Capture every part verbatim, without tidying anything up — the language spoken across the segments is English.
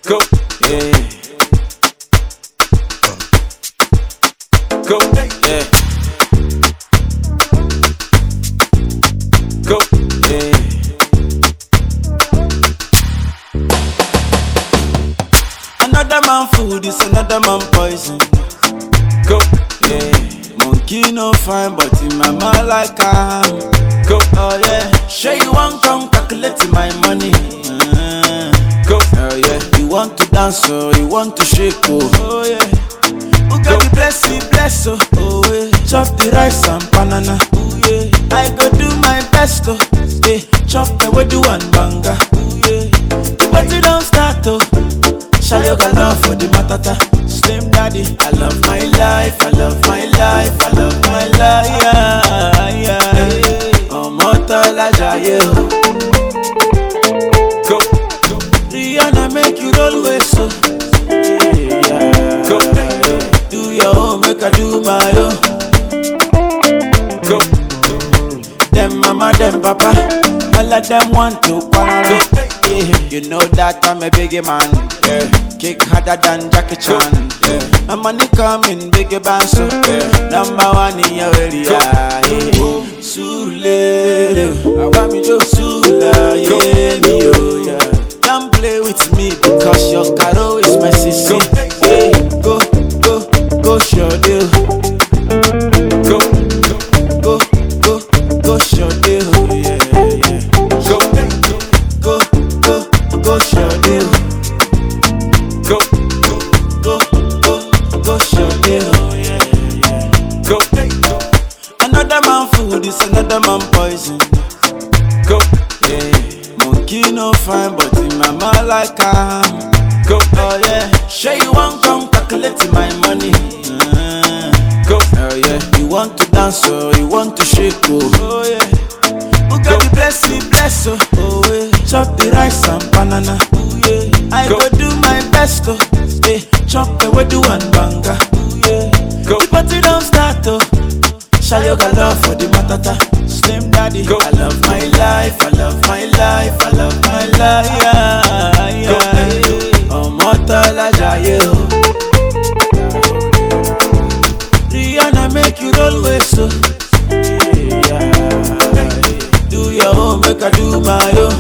Go, yeah. Go, yeah. Go, yeah. Another man food is another man poison. Go, yeah. Monkey no fine, but in my mind like I'm. Go, oh yeah. Sure you want come calculate my money. Uh, go, oh yeah. You want to dance or you want to shake, oh, oh yeah. Who got the bless me, bless, oh, oh yeah. Chop the rice and banana, oh yeah. I go do my best, oh, yeah. Chop the way do one banga, oh yeah. The party don't start, oh. Shayo got love for the matata. Slim daddy, I love my life, I love my life, I love my life, yeah, yeah. Oh, Motola Jaye, go, Rihanna make you roll with so, yeah, go, do your own, make I do my own, go, them mama, them papa, all of them want to party. You know that I'm a biggie man, yeah. Kick harder than Jackie Chan, yeah. My money coming, biggie band, so yeah. Number one in your area, yeah. Sule, I want me to Sula, yeah, me, oh, yeah. Don't play with me because your caro is my sister. Hey, go, go, go, show deal. Go, go, go, go, show deal, yeah, yeah. Go, go, go, go, show deal. Go, go, go, go, go, show deal, yeah, yeah. Go, another man food is another man poison. Go, yeah. Monkey no fine, but in my mind like I'm. Go, oh yeah. Sure you want come calculate my money. Uh, go, oh yeah. You want to dance or you want to shake, oh, oh yeah. Who got the bless me, bless, oh, oh yeah. Chop the rice and banana, oh yeah. I go, go do my best, oh, yeah. Chop the way do one banga, oh yeah. Go. The party don't start, oh. Shayo got love for the matata. Slim daddy, go. I love my life, I love my life, I love my life, yeah, yeah. Oh, Motola Jaye, Rihanna make you roll with so, yeah. Do your own, make I do my own.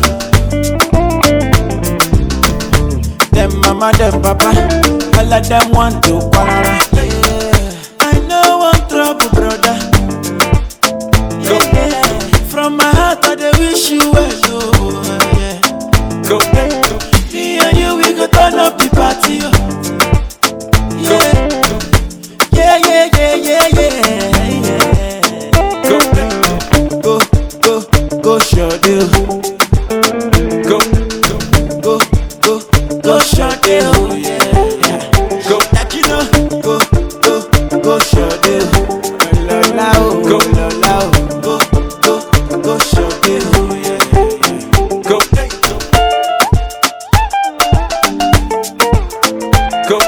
Them mama, them papa, all of them want to party. I know one trouble, brother. Yeah, yeah. From my heart, I dey wish you well, oh, yeah. Go, me and you, we go turn up the party, oh. Yeah, yeah, yeah, yeah, yeah, yeah, yeah. Go, go, go, go, show deal. Go, go, go, go, show deal, yeah, yeah. Go, that you know, go, go, go, show deal. Lola, oh, go, Lola, oh. Go show deal, yeah, yeah. Go, go,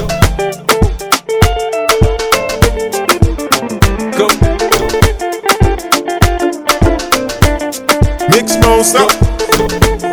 go, Mix Mouse up.